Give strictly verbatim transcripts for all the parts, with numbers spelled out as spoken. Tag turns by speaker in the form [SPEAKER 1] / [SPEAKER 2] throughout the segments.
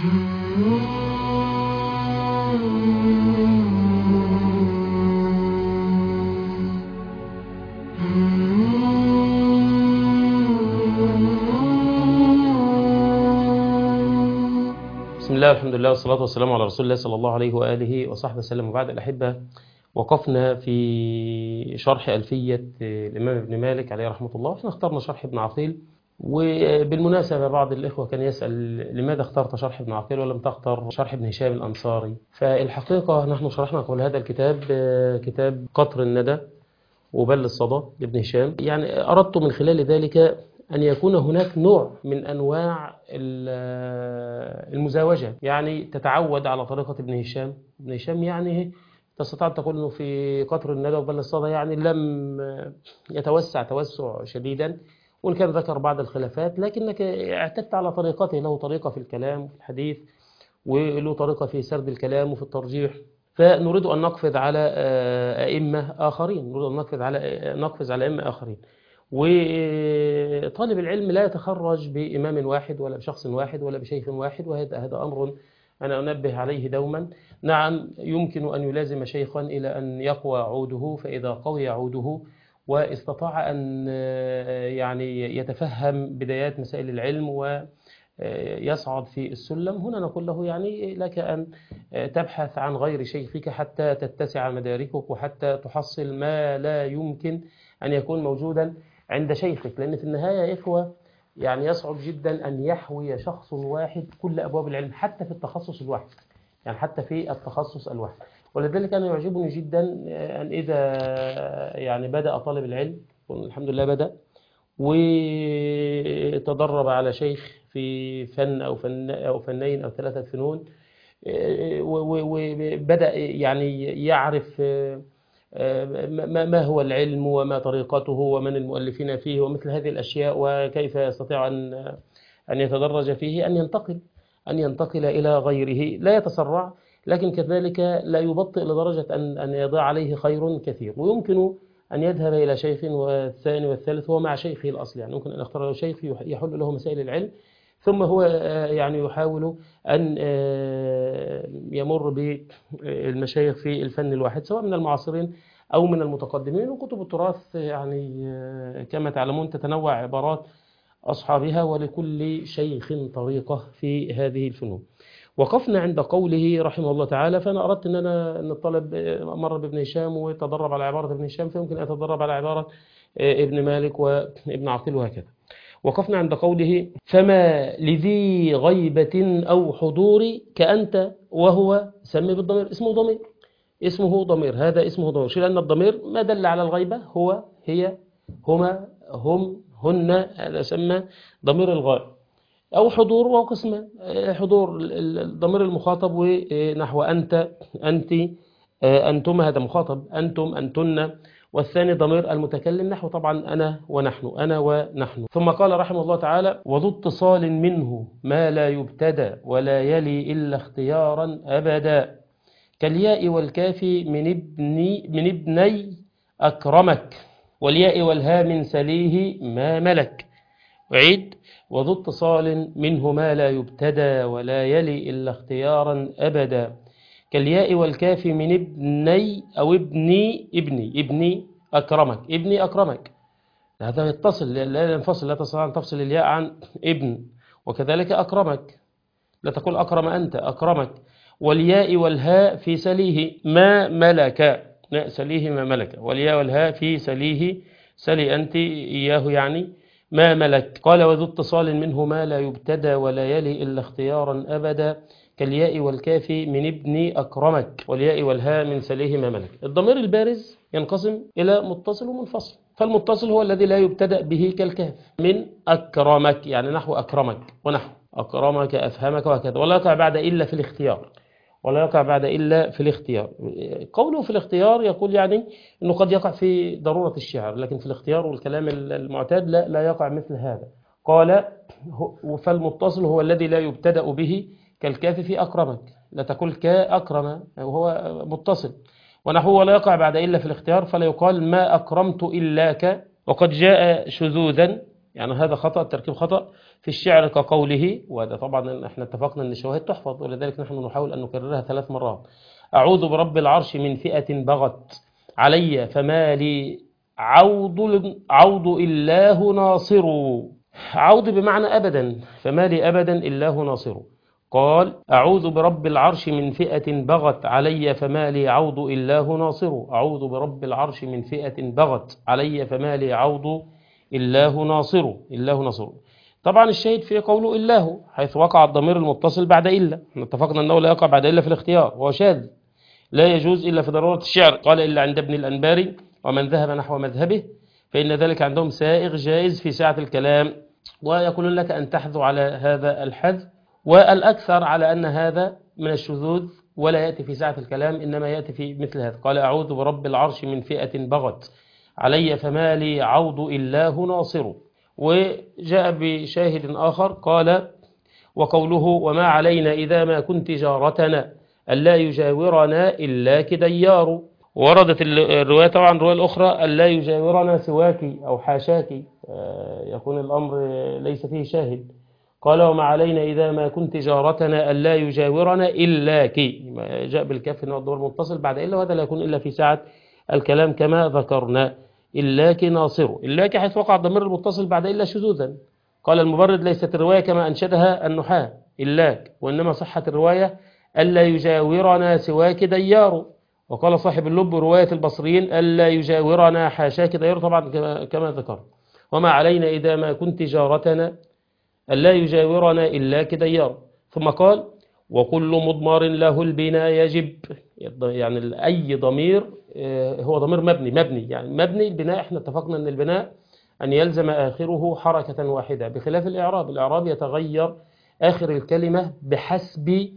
[SPEAKER 1] بسم الله والحمد لله والصلاة والسلام على رسول الله صلى الله عليه وآله وصحبه وسلم. وبعد الأحبة، وقفنا في شرح ألفية الإمام ابن مالك عليه رحمة الله، احنا اخترنا شرح ابن عقيل. وبالمناسبة بعض الإخوة كان يسأل لماذا اخترت شرح ابن عقيل ولم تختر شرح ابن هشام الأنصاري. فالحقيقة نحن شرحنا قبل هذا الكتاب كتاب قطر الندى وبل الصدى لابن هشام، يعني أردت من خلال ذلك أن يكون هناك نوع من أنواع المزاوجة، يعني تتعود على طريقة ابن هشام. ابن هشام يعني تستطيع أن تقول أنه في قطر الندى وبل الصدى يعني لم يتوسع توسع شديدا، وإن كان ذكر بعض الخلافات، لكنك اعتدت على طريقته. له طريقة في الكلام وفي الحديث، وله طريقة في سرد الكلام وفي الترجيح. فنريد أن نقفز على أئمة آخرين، نريد أن نقفز على نقفز على أئمة آخرين. وطالب العلم لا يتخرج بإمام واحد ولا بشخص واحد ولا بشيخ واحد، وهذا هذا أمر أنا أنبه عليه دوما. نعم، يمكن أن يلازم شيخا إلى أن يقوى عوده، فإذا قوي عوده واستطاع أن يعني يتفهم بدايات مسائل العلم ويصعد في السلم، هنا نقول له يعني لك أن تبحث عن غير شيخك حتى تتسع مداركك وحتى تحصل ما لا يمكن أن يكون موجودا عند شيخك. لأن في النهاية يا إخوة يعني يصعب جدا أن يحوي شخص واحد كل أبواب العلم، حتى في التخصص الواحد، يعني حتى في التخصص الواحد. ولذلك أنا يعجبني جدا أن إذا يعني بدأ طالب العلم، الحمد لله بدأ وتدرب على شيخ في فن أو فن أو فنين أو ثلاثة فنون، وبدأ يعني يعرف ما هو العلم وما طريقته ومن المؤلفين فيه ومثل هذه الأشياء، وكيف يستطيع أن أن يتدرج فيه، أن ينتقل أن ينتقل إلى غيره، لا يتسرع، لكن كذلك لا يبطئ لدرجة أن أن يضيع عليه خير كثير. ويمكن أن يذهب إلى شيخ والثاني والثالث هو مع شيخه الأصلي، يعني يمكن أن يختار له شيخ يحل له مسائل العلم، ثم هو يعني يحاول أن يمر بالمشايخ في الفن الواحد، سواء من المعاصرين أو من المتقدمين. وكتب التراث يعني كما تعلمون تتنوع عبارات أصحابها، ولكل شيخ طريقة في هذه الفنون. وقفنا عند قوله رحمه الله تعالى، فأنا أردت أن أنا أن الطالب مر بابن هشام وتدرب على عبارة ابن هشام، فيمكن أن يتدرب على عبارة ابن مالك وابن عقيل وهكذا. وقفنا عند قوله: فما لذي غيبة أو حضور كأنت وهو سمي بالضمير. اسمه ضمير، اسمه ضمير، هذا اسمه ضمير، شيء لأن الضمير ما دل على الغيبة هو هي هما هم هن، هذا سمى ضمير الغائب. أو حضور، وهو قسم حضور الضمير المخاطب، ونحو أنت أنت أنتم، هذا مخاطب، أنتم أنتن. والثاني ضمير المتكلم، نحو طبعا أنا ونحن، أنا ونحن. ثم قال رحمه الله تعالى: وذو اتصال منه ما لا يبتدى ولا يلي إلا اختيارا أبدا، كالياء والكاف من ابني من ابني أكرمك، والياء والها من سليه ما ملك. عيد: وذو اتصال منه ما لا يبتدى ولا يلي إلا اختيارا أبدا، كالياء والكاف من ابني أو ابني ابني ابني أكرمك، ابني أكرمك، هذا يتصل، لا ينفصل، لا تستطيع أن تفصل الياء عن ابن. وكذلك أكرمك، لا تقول أكرم أنت، أكرمك. والياء والهاء في سليه ما ملك، لا، سليه ما ملك، والياء والهاء في سليه، سلي أنت إياه يعني ما ملك. قال: وذو اتصال منه ما لا يبتدى ولا يلي إلا اختيارا أبدا، كالياء والكاف من ابن أكرمك، والياء والهاء من سليه ما ملك. الضمير البارز ينقسم إلى متصل ومنفصل، فالمتصل هو الذي لا يبتدأ به كالكاف، من أكرمك يعني نحو أكرمك ونحو أكرمك أفهمك وهكذا، ولا يقع بعد إلا في الاختيار، ولا يقع بعد إلا في الاختيار. قوله في الاختيار يقول يعني أنه قد يقع في ضرورة الشعر، لكن في الاختيار والكلام المعتاد لا, لا يقع مثل هذا. قال: فالمتصل هو الذي لا يبتدأ به كالكاف في أكرمك، لا تقول كأكرم وهو متصل، ونحوه ولا يقع بعد إلا في الاختيار، فلا يقال ما أكرمت إلاك. وقد جاء شذوذا يعني هذا خطأ، التركيب خطأ في الشعر كقوله، وهذا طبعا احنا اتفقنا أن الشواهد تحفظ، ولذلك نحن نحاول أن نكررها ثلاث مرات. أعوذ برب العرش من فئة بغت علي فما لي عوض عوض إله ناصر. عوض بمعنى أبدا، فما لي أبدا إله ناصر. قال أعوذ برب العرش من فئة بغت علي فما لي عوض إله ناصر. أعوذ برب العرش من فئة بغت علي فما لي عوض إله ناصر. إله ناصر. طبعا الشاهد في قوله إله، حيث وقع الضمير المتصل بعد إلا، احنا اتفقنا أنه لا يقع بعد إلا في الاختيار، هو شاذ لا يجوز إلا في ضرورة الشعر. قال إلا عند ابن الأنباري ومن ذهب نحو مذهبه، فإن ذلك عندهم سائغ جائز في ساعة الكلام، ويقولون لك أن تحذو على هذا الحذف، والأكثر على أن هذا من الشذوذ ولا يأتي في ساعة الكلام، إنما يأتي في مثل هذا. قال أعوذ برب العرش من فئة بغت علي فما لي عوض إله ناصر. وجاء بشاهد آخر قال وقوله وما علينا إذا ما كنت جارتنا ألا يجاورنا إلا كديار. وردت الرواية طبعا الرواية الأخرى ألا يجاورنا سواك أو حاشاك، يكون الأمر ليس فيه شاهد. قال وما علينا إذا ما كنت جارتنا ألا يجاورنا إلا كي، جاء بالكاف إنه الضمير متصل بعد إلا، وهذا لا يكون إلا في ساعة الكلام كما ذكرنا. إلاك ناصر، إلاك حيث وقع الضمير المتصل بعد إلا شذوذا. قال المبرد ليست الرواية كما أنشدها النحاة إلاك، وإنما صحت الرواية ألا يجاورنا سواك ديار. وقال صاحب اللب رواية البصريين ألا يجاورنا حاشاك ديار، طبعا كما ذكر. وما علينا إذا ما كنت جارتنا ألا يجاورنا إلا كديار. ثم قال وكل مضمر له البناء يجب، يعني أي ضمير هو ضمير مبني مبني يعني مبني البناء، احنا اتفقنا أن البناء أن يلزم آخره حركة واحدة، بخلاف الإعراب. الإعراب يتغير آخر الكلمة بحسب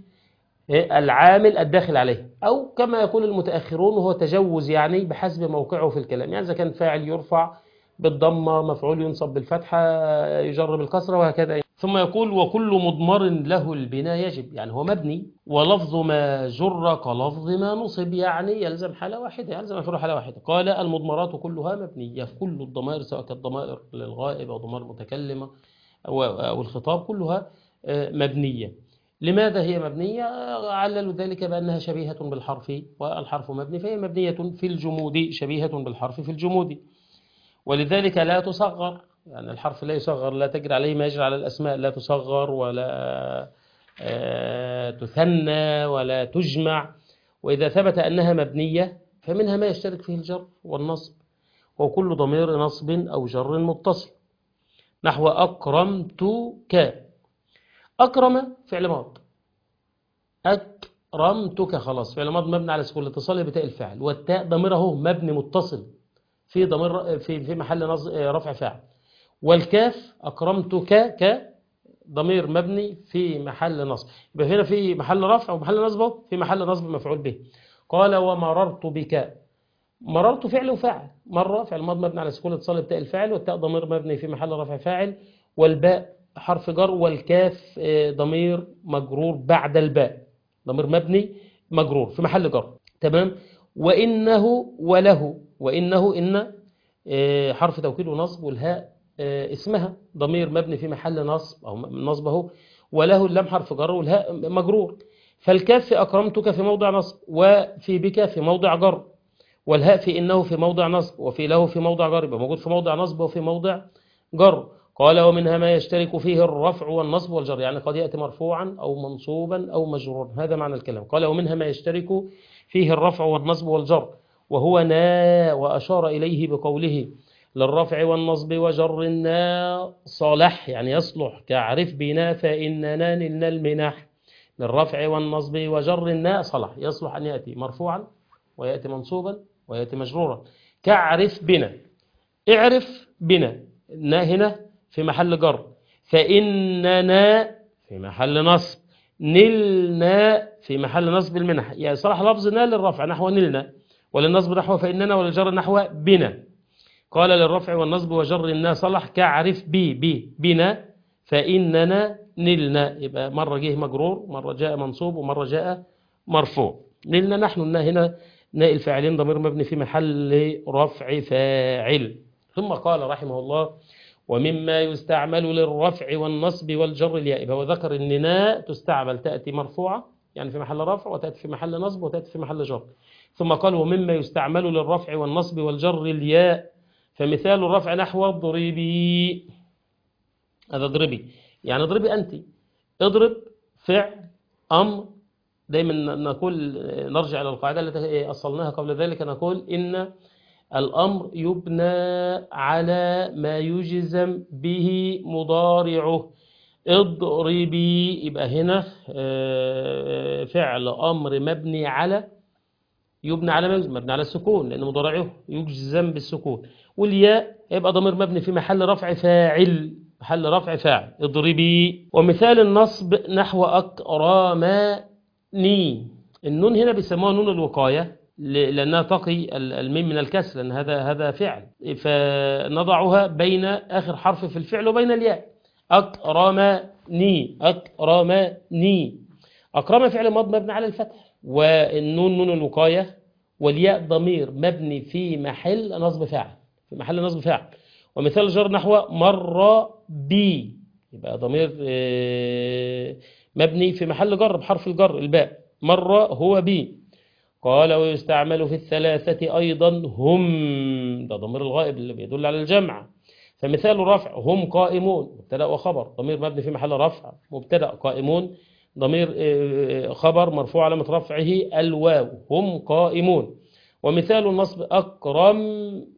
[SPEAKER 1] العامل الداخل عليه، أو كما يقول المتأخرون وهو تجوز، يعني بحسب موقعه في الكلام. يعني إذا كان فاعل يرفع بالضمة، مفعول ينصب بالفتحة، يجر بالكسرة، وهكذا. ثم يقول وكل مضمر له البناء يجب، يعني هو مبني، ولفظ ما جر كلفظ ما نصب، يعني يلزم حالة واحدة، يلزم في حالة واحدة. قال المضمرات كلها مبنية، كل الضمائر سواء كانت ضمائر للغائب أو ضمائر متكلمة أو الخطاب كلها مبنية. لماذا هي مبنية؟ عللوا ذلك بأنها شبيهة بالحرف، والحرف مبني فهي مبنية في الجمود، شبيهة بالحرف في الجمود، ولذلك لا تصغر. يعني الحرف لا يصغر، لا تجري عليه ما يجري على الأسماء، لا تصغر ولا تثنى ولا تجمع. وإذا ثبت أنها مبنية فمنها ما يشترك فيه الجر والنصب، وكل ضمير نصب أو جر متصل. نحو أكرمتك، أكرم فعل ماض، أكرمتك خلاص فعل ماض مبني على سكون الاتصال بتاء الفاعل، والتاء ضميره مبني متصل في ضمير في في محل رفع فاعل. والكاف أكرمتك ك ضمير مبني في محل نصب، يبقى هنا في محل رفع ومحل نصب، في محل نصب مفعول به. قال ومررت بك، مررت فعل وفاعل، مرة فعل ماض مبني على سكون الاتصال بتاء الفاعل، والتاء ضمير مبني في محل رفع فاعل، والباء حرف جر، والكاف ضمير مجرور بعد الباء، ضمير مبني مجرور في محل جر. تمام. وإنه وله، وإنه إن حرف توكيد ونصب، والهاء اسمها ضمير مبني في محل نصب أو نصبه، وله اللام حرف جر والهاء مجرور. فالكاف في أكرمتك في موضع نصب، وفي بك في موضع جر، والهاء في إنه في موضع نصب، وفي له في موضع جر، يبقى موجود في موضع نصب وفي موضع جر. قال ومنها ما يشترك فيه الرفع والنصب والجر، يعني قد يأتي مرفوعا أو منصوبا أو مجرورا، هذا معنى الكلام. قال ومنها ما يشترك فيه الرفع والنصب والجر، وهو نا، وأشار إليه بقوله للرفع والنصب وجر النا صالح، يعني يصلح كعرف بنا فإننا نلنا المنح. للرفع والنصب وجر النا صالح، يصلح أن يأتي مرفوعا ويأتي منصوبا ويأتي مجرورا. كعرف بنا، اعرف بنا، نا هنا في محل جر، فإننا في محل نصب، نلنا في محل نصب المنح. يعني صلاح لفظ نا للرفع نحو نلنا، وللنصب نحو فإننا، وللجر نحو بنا. قال للرفع والنصب وجر النا صلح كعرف بي بي بنا فإننا نلنا، يبقى مرة جه مجرور، مرة جاء منصوب، ومرة جاء مرفوع. نلنا نحن، النا هنا ناء الفاعلين ضمير مبني في محل رفع فاعل. ثم قال رحمه الله ومما يستعمل للرفع والنصب والجر الياء. هو ذكر ان ناء تستعمل، تأتي مرفوعة يعني في محل رفع، وتأتي في محل نصب، وتأتي في محل جر. ثم قال ومما يستعمل للرفع والنصب والجر الياء، فمثال الرفع نحو اضربي، هذا اضربي يعني اضربي أنت، اضرب فعل أمر. دايما نقول نرجع إلى القاعدة التي أصلناها قبل ذلك، نقول إن الأمر يبنى على ما يجزم به مضارعه. اضربي يبقى هنا فعل أمر مبني على، يبنى على مبني على السكون لأن مضارعه يجزم بالسكون. والياء يبقى ضمير مبني في محل رفع فاعل، محل رفع فاعل اضربي. ومثال النصب نحو أكرمني، النون هنا بيسموها نون الوقاية لأنها تقي الميم من الكسر، لأن هذا هذا فعل، فنضعها بين آخر حرف في الفعل وبين الياء. أكرمني، أكرمني. أكرم فعل ماض مبني على الفتح، والنون نون الوقاية، والياء ضمير مبني في محل نصب فاعل، في محل نصب فاعل. ومثال الجر نحو مر بي، يبقى ضمير مبني في محل جر بحرف الجر الباء، مر هو بي. قال ويستعمل في الثلاثة أيضا هم، ده ضمير الغائب اللي بيدل على الجمع. فمثال الرفع هم قائمون، مبتدأ وخبر، ضمير مبني في محل رفع مبتدأ، قائمون ضمير خبر مرفوع علامة رفعه الواو، هم قائمون. ومثال النصب أكرمتهم،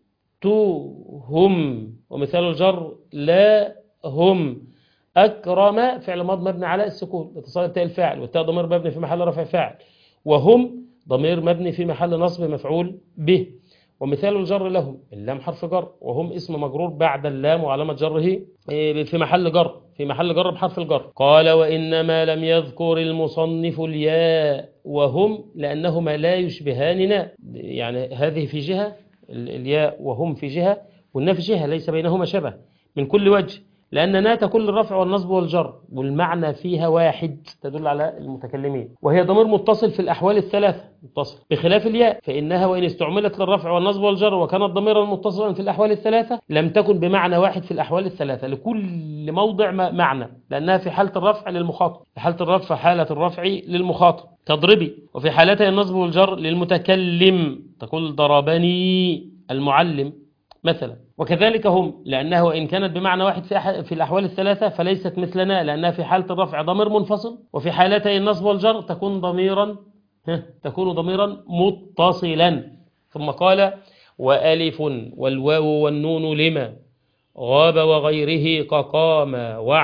[SPEAKER 1] ومثال الجر لا هم. أكرم فعل ماض مبني على السكون اتصال التاء الفاعل، والتاء ضمير مبني في محل رفع فاعل، وهم ضمير مبني في محل نصب مفعول به. ومثال الجر لهم، اللام حرف جر، وهم اسم مجرور بعد اللام وعلامة جره في محل جر، في محل جر بحرف الجر. قال وإنما لم يذكر المصنف الياء وهم لأنهما لا يشبهاننا، يعني هذه في جهة الياء وهم في جهة، والنا في جهة ليس بينهما شبه من كل وجه، لأن نا تكون الرفع والنصب والجر والمعنى فيها واحد تدل على المتكلمين، وهي ضمير متصل في الأحوال الثلاثة متصل، بخلاف الياء فإنها وإن استعملت للرفع والنصب والجر وكانت ضميرا متصلا في الأحوال الثلاثة لم تكن بمعنى واحد في الأحوال الثلاثة، لكل موضع معنى، لأنها في حالة الرفع للمخاطب، في حالة الرفع حالة الرفع للمخاطب تضربي، وفي حالتها النصب والجر للمتكلم تقول ضربني المعلم مثلا. وكذلك هم لأنها وإن كانت بمعنى واحد في, في الأحوال الثلاثة فليست مثلنا، لأنها في حالة الرفع ضمير منفصل، وفي حالتي النصب والجر تكون ضميرا تكون ضميرا متصلا. ثم قال وألف والواو والنون لما غاب وغيره كقام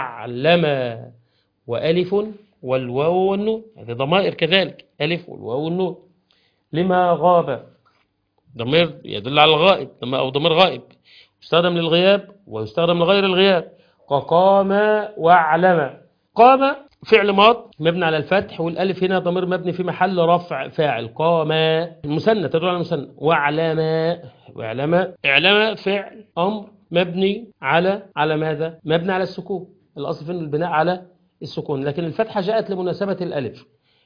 [SPEAKER 1] واعلم. وألف والواو والنون هذه ضمائر كذلك، ألف والواو والنون. لما غاب ضمير يدل على الغائب أو ضمير غائب، يستخدم للغياب ويستخدم لغير الغياب. قام واعلم، قام فعل ماض مبني على الفتح، والالف هنا ضمير مبني في محل رفع فاعل، قام المثنى تدل على المثنى. واعلم، واعلم اعلم فعل امر مبني على على ماذا؟ مبني على السكون، الاصل في البناء على السكون، لكن الفتحه جاءت لمناسبه الالف.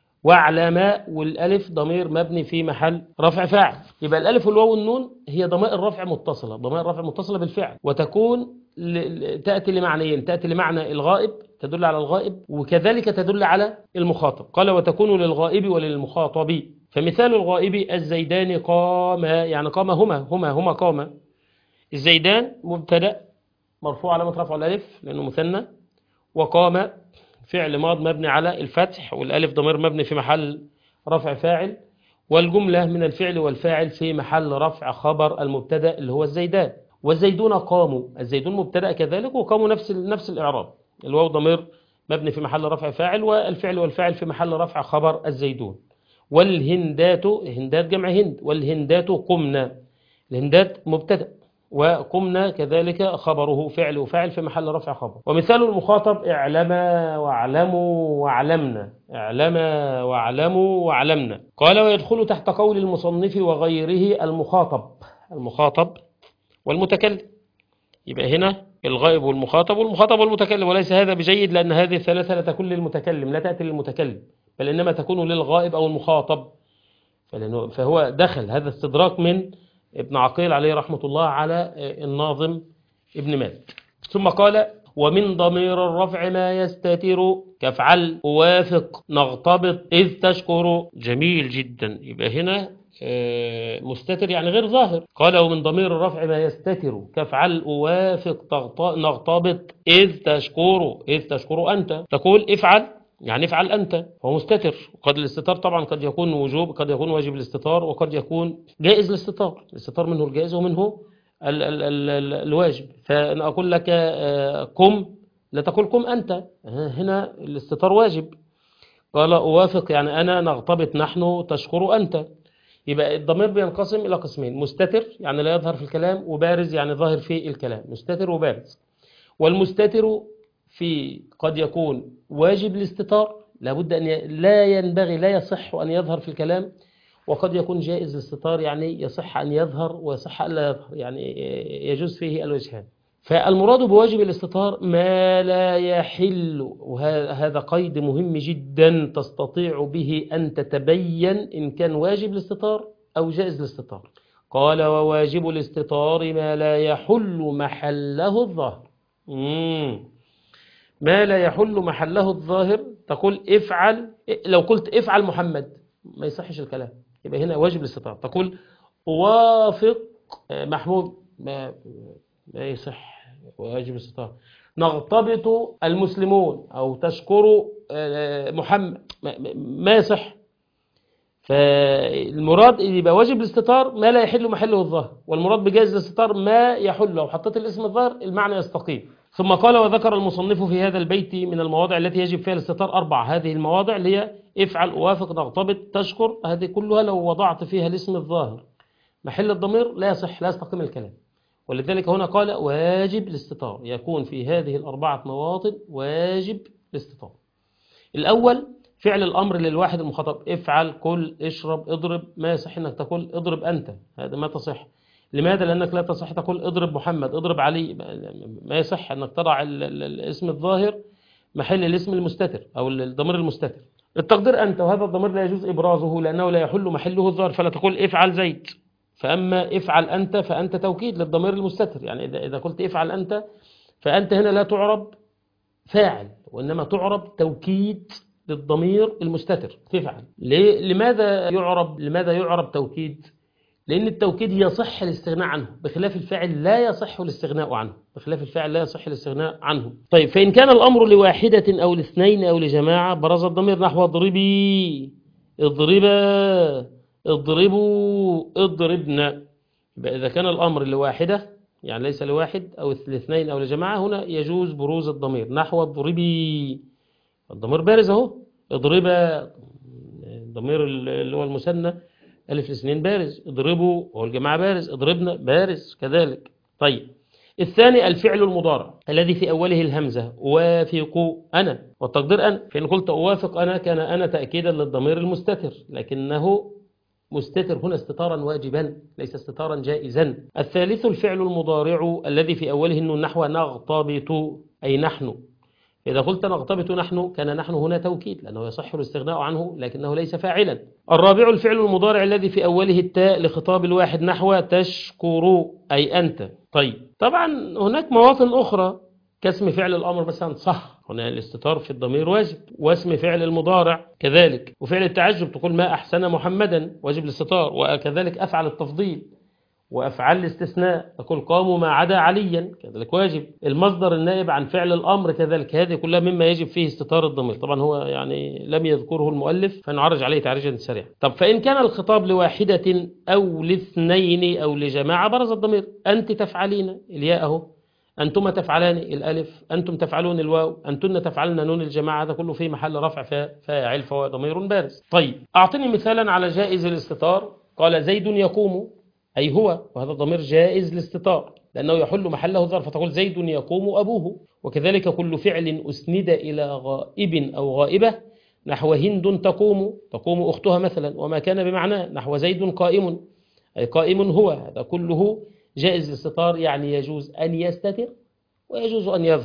[SPEAKER 1] واعلم والالف ضمير مبني في محل رفع فاعل، يبقى الالف والواو والنون هي ضمائر رفع متصله، ضمائر رفع متصله بالفعل، وتكون تاتي لمعنيين، تاتي لمعنى الغائب تدل على الغائب، وكذلك تدل على المخاطب. قال وتكون للغائب وللمخاطب. فمثال الغائب الزيدان قام، يعني قام هما هما هما قام. الزيدان مبتدا مرفوع علامه رفعه الالف لانه مثنى، وقام فعل ماض مبني على الفتح، والالف ضمير مبني في محل رفع فاعل، والجملة من الفعل والفاعل في محل رفع خبر المبتدا اللي هو الزيدان. والزيدون قاموا، الزيدون مبتدا كذلك، وقاموا نفس نفس الاعراب، الواو ضمير مبني في محل رفع فاعل، والفعل والفاعل في محل رفع خبر الزيدون. والهندات، هندات جمع هند، والهندات قمنا، الهندات مبتدا وقمنا كذلك خبره فعل وفاعل في محل رفع خبر. ومثال المخاطب اعلما واعلموا واعلمنا، اعلما واعلموا واعلمنا. قال ويدخل تحت قول المصنف وغيره المخاطب، المخاطب والمتكلم، يبقى هنا الغائب والمخاطب والمخاطب والمتكلم، وليس هذا بجيد لأن هذه الثلاثة لا تكون للمتكلم، لا تأتي للمتكلم، بل إنما تكون للغائب أو المخاطب. فهو دخل هذا استدراك من ابن عقيل عليه رحمة الله على الناظم ابن مالك. ثم قال ومن ضمير الرفع ما يستتر كافعل أوافق نغتبط إذ تشكر. جميل جدا. يبقى هنا مستتر يعني غير ظاهر. قال ومن ضمير الرفع ما يستتر كافعل أوافق نغتبط إذ تشكر. إذ تشكر أنت تقول افعل يعني افعل أنت، هو مستتر. وقد الاستتار طبعا قد يكون وجوب، قد يكون واجب الاستتار، وقد يكون جائز الاستتار. الاستتار منه الجائز ومنه ال ال ال ال الواجب. فأنا أقول لك قم لا تقول قم أنت، هنا الاستتار واجب. قال أوافق يعني أنا، نغتبط نحن، تشكر أنت. يبقى الضمير بينقسم إلى قسمين: مستتر يعني لا يظهر في الكلام، وبارز يعني ظاهر في الكلام. مستتر وبارز. والمستتر في قد يكون واجب الاستتار، لابد أن ي... لا ينبغي لا يصح أن يظهر في الكلام، وقد يكون جائز الاستتار يعني يصح أن يظهر ويصح أن لا يظهر، يعني يجوز فيه الوجهان. فالمراد بواجب الاستتار ما لا يحل، وهذا قيد مهم جدا تستطيع به أن تتبين إن كان واجب الاستتار أو جائز الاستتار. قال وواجب الاستتار ما لا يحل محله الظاهر. مم. ما لا يحل محله الظاهر. تقول افعل، لو قلت افعل محمد ما يصحش الكلام، يبقى هنا واجب الاستتار. تقول وافق محمود ما ما يصح، واجب الاستتار. نغتبط المسلمون أو تشكر محمد ما يصح. فالمراد يبقى واجب الاستتار ما لا يحل محله الظاهر، والمراد بجائز الاستتار ما يحل. لو حطيت الاسم الظاهر المعنى يستقيم. ثم قال وذكر المصنف في هذا البيت من المواضع التي يجب فيها الاستتار أربع. هذه المواضع اللي هي افعل أوافق نغتبط تشكر، هذه كلها لو وضعت فيها الاسم الظاهر محل الضمير لا يصح، لا يستقيم الكلام. ولذلك هنا قال واجب الاستتار، يكون في هذه الأربعة مواطن واجب الاستتار. الأول فعل الأمر للواحد المخاطب: افعل، كل، اشرب، اضرب. ما يصح أنك تقول اضرب أنت، هذا ما تصح. لماذا؟ لأنك لا تصح تقول اضرب محمد، اضرب علي. ما يصح أنك تضع الاسم الظاهر محل الاسم المستتر أو الضمير المستتر. التقدير أنت، وهذا الضمير لا يجوز إبرازه لأنه لا يحل محله الظاهر، فلا تقول افعل زيد. فأما افعل أنت فأنت توكيد للضمير المستتر، يعني إذا إذا قلت افعل أنت فأنت هنا لا تعرب فاعل، وإنما تعرب توكيد للضمير المستتر تفعل. لماذا يعرب لماذا يعرب توكيد؟ لأن التوكيد يصح الاستغناء عنه، بخلاف الفاعل لا يصح الاستغناء عنه، بخلاف الفاعل لا يصح الاستغناء عنه. طيب فإن كان الأمر لواحدة أو لاثنين أو لجماعة برز الضمير نحو اضربي، اضربا، اضربوا، اضربنا. يبقى إذا كان الأمر لواحدة يعني ليس لواحد أو لاثنين أو لجماعة، هنا يجوز بروز الضمير نحو اضربي. الضمير بارز اهو، اضربا الضمير اللي هو المثنى ألف الاثنين بارز، اضربوا هو الجماعة بارز، اضربنا بارز كذلك. طيب الثاني الفعل المضارع الذي في أوله الهمزة: أوافق أنا، والتقدير أنا. فإن قلت أوافق أنا كان أنا تأكيدا للضمير المستتر، لكنه مستتر هنا استتارا واجبا ليس استتارا جائزا. الثالث الفعل المضارع الذي في أوله النون نحو نغتبط أي نحن. إذا قلت نغتبط نحن كان نحن هنا توكيد لأنه يصح الاستغناء عنه لكنه ليس فاعلا. الرابع الفعل المضارع الذي في أوله التاء لخطاب الواحد نحو تشكر أي أنت. طيب طبعا هناك مواطن أخرى كاسم فعل الأمر مثلا صح، هنا الاستتار في الضمير واجب، واسم فعل المضارع كذلك، وفعل التعجب تقول ما أحسن محمدا واجب الاستتار، وكذلك أفعل التفضيل وأفعل الاستثناء تقول قاموا ما عدا عليا كذلك واجب. المصدر النائب عن فعل الأمر كذلك، هذه كلها مما يجب فيه استتار الضمير. طبعا هو يعني لم يذكره المؤلف فنعرج عليه تعريجا سريعا. طب فإن كان الخطاب لواحدة أو لاثنين أو لجماعة برز الضمير: أنت تفعلين الياء أهو، أنتما تفعلان الألف، أنتم تفعلون الواو، أنتن تفعلن نون الجماعة، هذا كله في محل رفع فاعل فهو ضمير بارز. طيب أعطني مثالا على جائز الاستتار. قال زيد يقوم أي هو، وهذا الضمير جائز الاستتار لأنه يحل محله الظرف، فتقول زيد يقوم أبوه. وكذلك كل فعل أسند إلى غائب أو غائبة نحو هند تقوم، تقوم أختها مثلا، وما كان بمعناه نحو زيد قائم أي قائم هو، هذا كله جائز الاستتار، يعني يجوز أن يستتر ويجوز أن يظهر.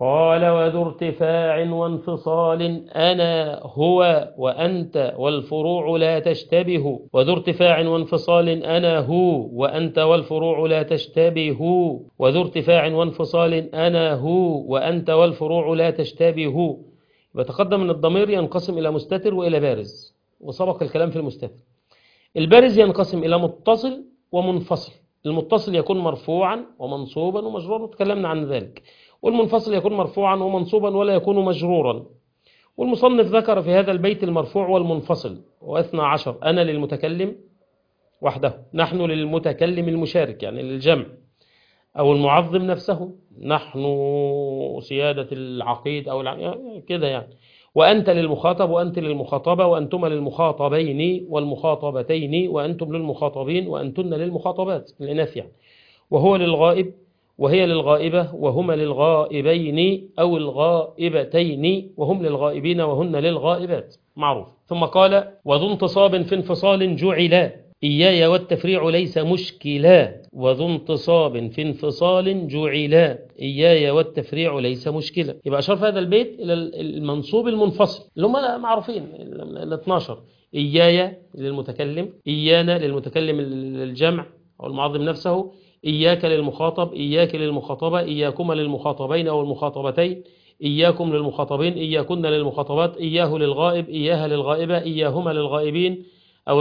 [SPEAKER 1] قال وذو ارتفاع وانفصال أنا هو وأنت والفروع لا تشتبه. وذو ارتفاع وانفصال أنا هو وأنت والفروع لا تشتبه. وذو ارتفاع وانفصال أنا هو وأنت والفروع لا تشتبه. يتقدم من الضمير ينقسم إلى مستتر وإلى بارز، وسبق الكلام في المستتر. البارز ينقسم إلى متصل ومنفصل. المتصل يكون مرفوعا ومنصوبا ومجرورا، وتكلمنا عن ذلك. والمنفصل يكون مرفوعا ومنصوبا ولا يكون مجرورا. والمصنف ذكر في هذا البيت المرفوع والمنفصل واثنى عشر. أنا للمتكلم وحده، نحن للمتكلم المشارك يعني للجمع أو المعظم نفسه، نحن سيادة العقيد أو الع... كده يعني. وأنت للمخاطب وأنت للمخاطبة وأنتم للمخاطبين والمخاطبتين وأنتم للمخاطبين وأنتن للمخاطبات الإناث يعني. وهو للغائب وهي للغائبة وهما للغائبين أو الغائبتين وهم للغائبين وهن للغائبات، معروف. ثم قال وذو انتصاب في انفصال جعلا إياي والتفريع ليس مشكلا. وذو انتصاب في انفصال جعلا إياي والتفريع ليس مشكلا. يبقى أشار في هذا البيت إلى المنصوب المنفصل اللي هم معروفين ال اثني عشر. إياي للمتكلم، إيانا للمتكلم الجمع أو المعظم نفسه، إياك للمخاطب، إياك للمخاطبة، إياكما للمخاطبين أو المخاطبتين، إياكم للمخاطبين، إياكن للمخاطبات، إياه للغائب، إياها للغائبة، إياهما للغائبين أو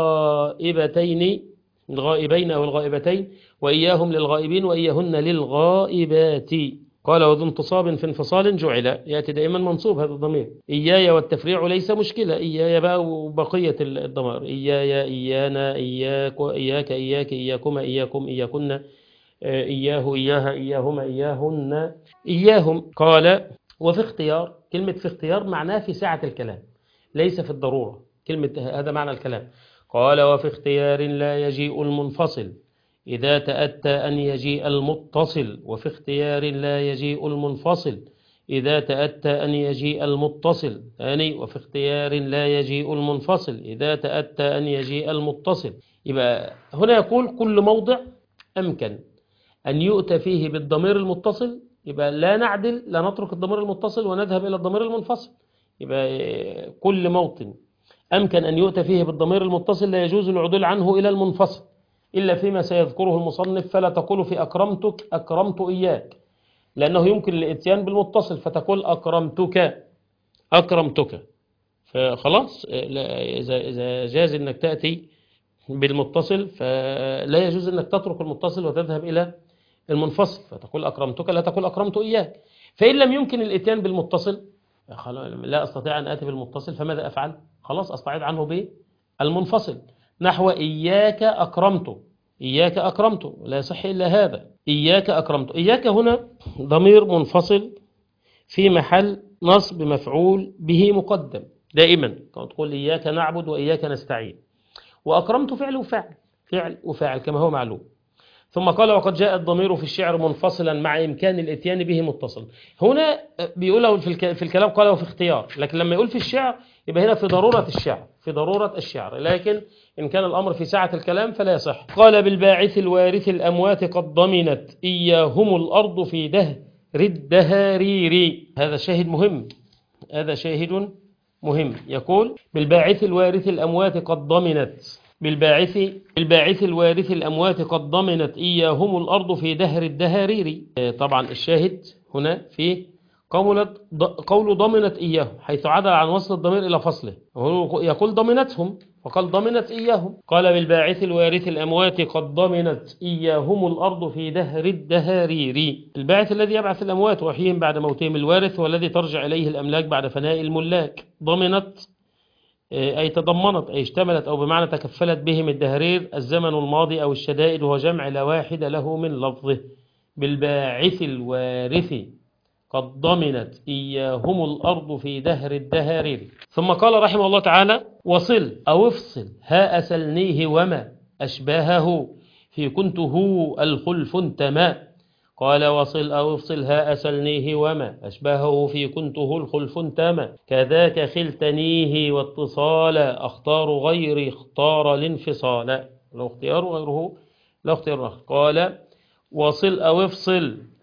[SPEAKER 1] الغائبتين، الغائبين أو الغائبتين، وإياهم للغائبين وإياهن للغائبات. قال وذو انتصاب في انفصال جعل، يأتي دائما منصوب هذا الضمير. إياي والتفريع ليس مشكلة، إياي بقى وبقية الضمائر، إياي إيانا إياك إياك إياك إياكما إياكم إياكن إياه إياها إياهما إياهن إياهم. قال وفي اختيار، كلمة في اختيار معناه في سعة الكلام ليس في الضرورة، كلمة هذا معنى الكلام. قال وفي اختيار لا يجيء المنفصل إذا تأتى أن يجيء المتصل. وفي اختيار لا يجيء المنفصل إذا تأتى أن يجيء المتصل. ثاني وفي اختيار لا يجيء المنفصل إذا تأتى أن يجيء المتصل. يبقى هنا يقول كل موضع أمكن أن يؤتى فيه بالضمير المتصل يبقى لا نعدل، لا نترك الضمير المتصل ونذهب إلى الضمير المنفصل. يبقى كل موطن أمكن أن يؤتى فيه بالضمير المتصل لا يجوز العدول عنه إلى المنفصل إلا فيما سيذكره المصنف. فلا تقول في أكرمتك أكرمت إياك، لأنه يمكن الإتيان بالمتصل فتقول أكرمتك أكرمتك، فخلاص إذا جاز أنك تأتي بالمتصل فلا يجوز أنك تترك المتصل وتذهب إلى المنفصل فتقول أكرمتك، لا تقول أكرمت إياك. فإن لم يمكن الإتيان بالمتصل لا أستطيع أن آتي بالمتصل فماذا أفعل؟ خلاص أستعيد عنه بالمنفصل. نحو إياك أكرمت، إياك أكرمت لا يصح إلا هذا، إياك أكرمت. إياك هنا ضمير منفصل في محل نصب مفعول به مقدم دائما، تقول إياك نعبد وإياك نستعين. وأكرمت فعل وفاعل، فعل وفاعل كما هو معلوم. ثم قال وقد جاء الضمير في الشعر منفصلا مع إمكان الإتيان به متصل. هنا بيقوله في الكلام قال وفي اختيار، لكن لما يقول في الشعر يبقى هنا في ضرورة الشعر، في ضرورة الشعر، لكن إن كان الأمر في سعة الكلام فلا يصح. قال بالباعث الوارث الأموات قد ضمنت إياهم الأرض في دهر الدهارير. هذا شاهد مهم، هذا شاهد مهم. يقول بالباعث الوارث الأموات قد ضمنت، بالباعث بالباعث الوارث الأموات قد ضمنت إياهم الأرض في دهر الدهارير. طبعا الشاهد هنا في قول ضمنت إياهم حيث عدل عن وصل الضمير إلى فصله، يقول ضمنتهم وقال ضمنت إياهم. قال بالباعث الوارث الأموات قد ضمنت إياهم الأرض في دهر الدهارير. الباعث الذي يبعث الأموات وحيهم بعد موتهم، الوارث والذي ترجع إليه الأملاك بعد فناء الملاك. ضمنت أي تضمنت أي اشتملت أو بمعنى تكفلت بهم الدهرير الزمن الماضي أو الشدائد، وهو جمع لا واحد له من لفظه. بالباعث الوارث قد ضمنت إياهم الأرض في دهر الدهارير. ثم قال رحمه الله تعالى وصل أو افصل ها أسلنيه وما أشباهه في كنته الخلف انتما. قال وصل أو افصل ها أسلنيه وما أشباهه في كنته الخلف انتما. كذاك خلتنيه واتصال أختار غيري اختار الانفصال. لو اختيار غيره لا اختيار. قال وصل أو افصل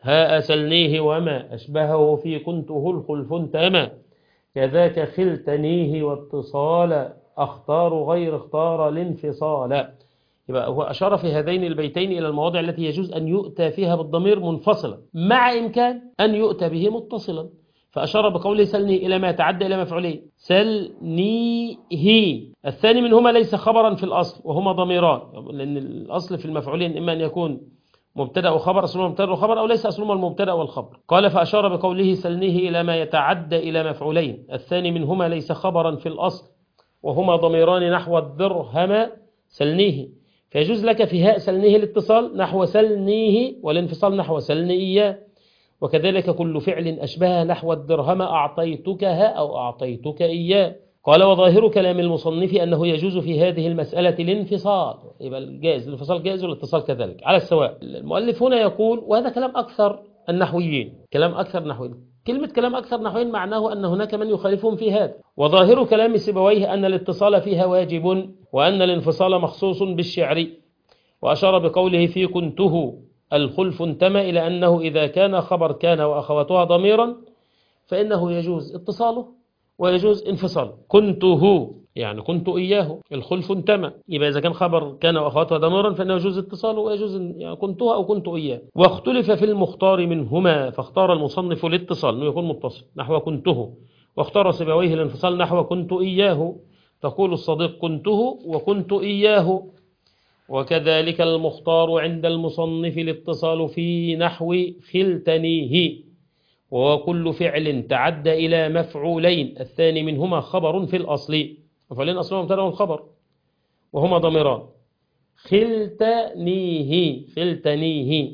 [SPEAKER 1] ها أسلنيه وما أشبهه في كنته الخلف انتما كذاك خلتنيه واتصال أختار غير اختار الانفصال. يبقى هو أشار في هذين البيتين إلى المواضع التي يجوز أن يؤتى فيها بالضمير منفصلا مع إمكان أن يؤتى به متصلا. فأشار بقوله سلني إلى ما يتعدى إلى مفعولين. سلنيه الثاني منهما ليس خبرا في الأصل وهما ضميران، لأن الأصل في المفعولين إما أن يكون مبتدأ وخبر، أصلهما مبتدأ وخبر، أو ليس أصلهما المبتدأ والخبر. قال فأشار بقوله سلنيه إلى ما يتعدى إلى مفعولين. الثاني منهما ليس خبرا في الأصل وهما ضميران نحو الدرهم سلنيه، فيجوز لك في هاء سلنيه الاتصال نحو سلنيه والانفصال نحو سلني إياه. وكذلك كل فعل أشبه نحو الدرهم أعطيتكها أو أعطيتك إياه. قال وظاهر كلام المصنف أنه يجوز في هذه المسألة الانفصال. يبقى الجائز الانفصال جائز والاتصال كذلك على السواء. المؤلف هنا يقول، وهذا كلام أكثر النحويين، كلام أكثر النحويين. كلمة كلام أكثر النحويين معناه أن هناك من يخالفهم في هذا. وظاهر كلام سيبويه أن الاتصال فيها واجب وأن الانفصال مخصوص بالشعر. وأشار بقوله في كنته الخلف انتمى إلى أنه إذا كان خبر كان وأخواتها ضميرا فإنه يجوز اتصاله ويجوز انفصاله. كنته يعني كنت إياه، الخلف انتمى، يبقى إذا كان خبر كان وأخواتها ضميرا فإنه يجوز اتصاله ويجوز يعني كنتها أو كنت إياه. واختلف في المختار منهما، فاختار المصنف الاتصال أنه يكون متصل نحو كنته، واختار سيبويه الانفصال نحو كنت إياه. تقول الصديق كنته وكنت إياه. وكذلك المختار عند المصنف الاتصال في نحو خلتنيه، وهو كل فعل تعدى إلى مفعولين الثاني منهما خبر في الأصل. مفعولين أصلهم مبتدأ والخبر وهما ضميران. خلتنيه خلتنيه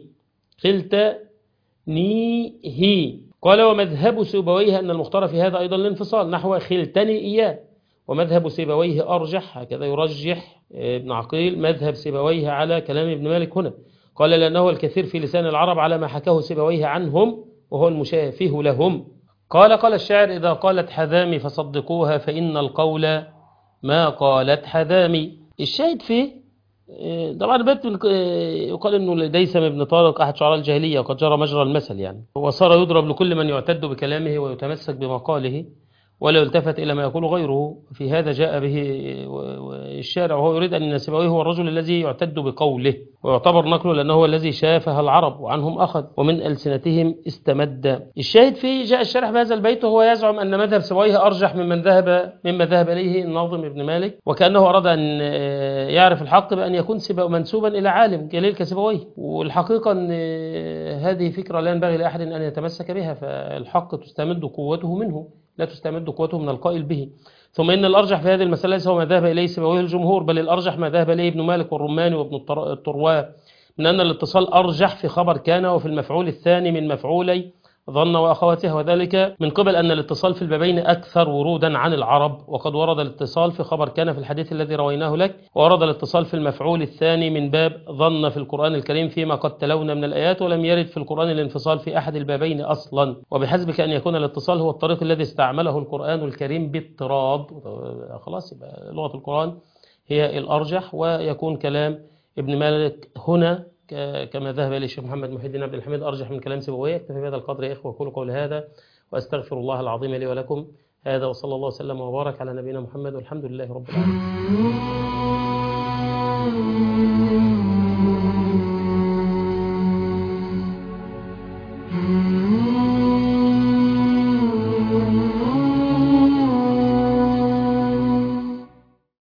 [SPEAKER 1] خلتنيه. قال ومذهب سيبويه أن المختار في هذا أيضا الانفصال نحو خلتني إياه. ومذهب سيبويه أرجح، هكذا يرجح ابن عقيل مذهب سيبويه على كلام ابن مالك هنا. قال لأنه الكثير في لسان العرب على ما حكاه سيبويه عنهم وهو المشافه لهم. قال قال الشاعر إذا قالت حذامي فصدقوها فإن القول ما قالت حذامي. الشاهد فيه طبعا بيت يقال أنه لديسم ابن طارق أحد شعراء الجاهلية وقد جرى مجرى المثل، يعني وصار يضرب لكل من يعتد بكلامه ويتمسك بمقاله ولا يلتفت إلى ما يقول غيره. في هذا جاء به الشارع وهو يريد أن سيبويه هو الرجل الذي يعتد بقوله ويعتبر نقله لأنه هو الذي شافه العرب وعنهم أخذ ومن ألسنتهم استمد. الشاهد فيه جاء الشارح بهذا البيت وهو يزعم أن مذهب سيبويه أرجح ممن ذهب مما ذهب إليه الناظم ابن مالك، وكأنه أراد أن يعرف الحق بأن يكون منسوبا إلى عالم جليل كسيبويه. والحقيقة أن هذه فكرة لا ينبغي لأحد أن يتمسك بها، فالحق تستمد قوته منه لا تستمد قوته من القائل به. ثم إن الأرجح في هذه المسألة ليس هو ما ذهب إليه سيبويه الجمهور، بل الأرجح ما ذهب إليه ابن مالك والرماني وابن الطرواه من أن الاتصال أرجح في خبر كان وفي المفعول الثاني من مفعولي ظن وأخواتها، وذلك من قبل أن الاتصال في البابين أكثر ورودا عن العرب، وقد ورد الاتصال في خبر كان في الحديث الذي رويناه لك، وورد الاتصال في المفعول الثاني من باب ظن في القرآن الكريم فيما قد تلونا من الآيات، ولم يرد في القرآن الانفصال في أحد البابين أصلا. وبحسبك أن يكون الاتصال هو الطريق الذي استعمله القرآن الكريم باضطراد، خلاص يبقى لغة القرآن هي الأرجح، ويكون كلام ابن مالك هنا كما ذهب إليه الشيخ محمد محي الدين عبد الحميد أرجح من كلام سيبويه. اكتفي بهذا القدر يا إخوة، أقول قولي هذا وأستغفر الله العظيم لي ولكم. هذا وصلى الله وسلم وبارك على نبينا محمد والحمد لله رب العالمين.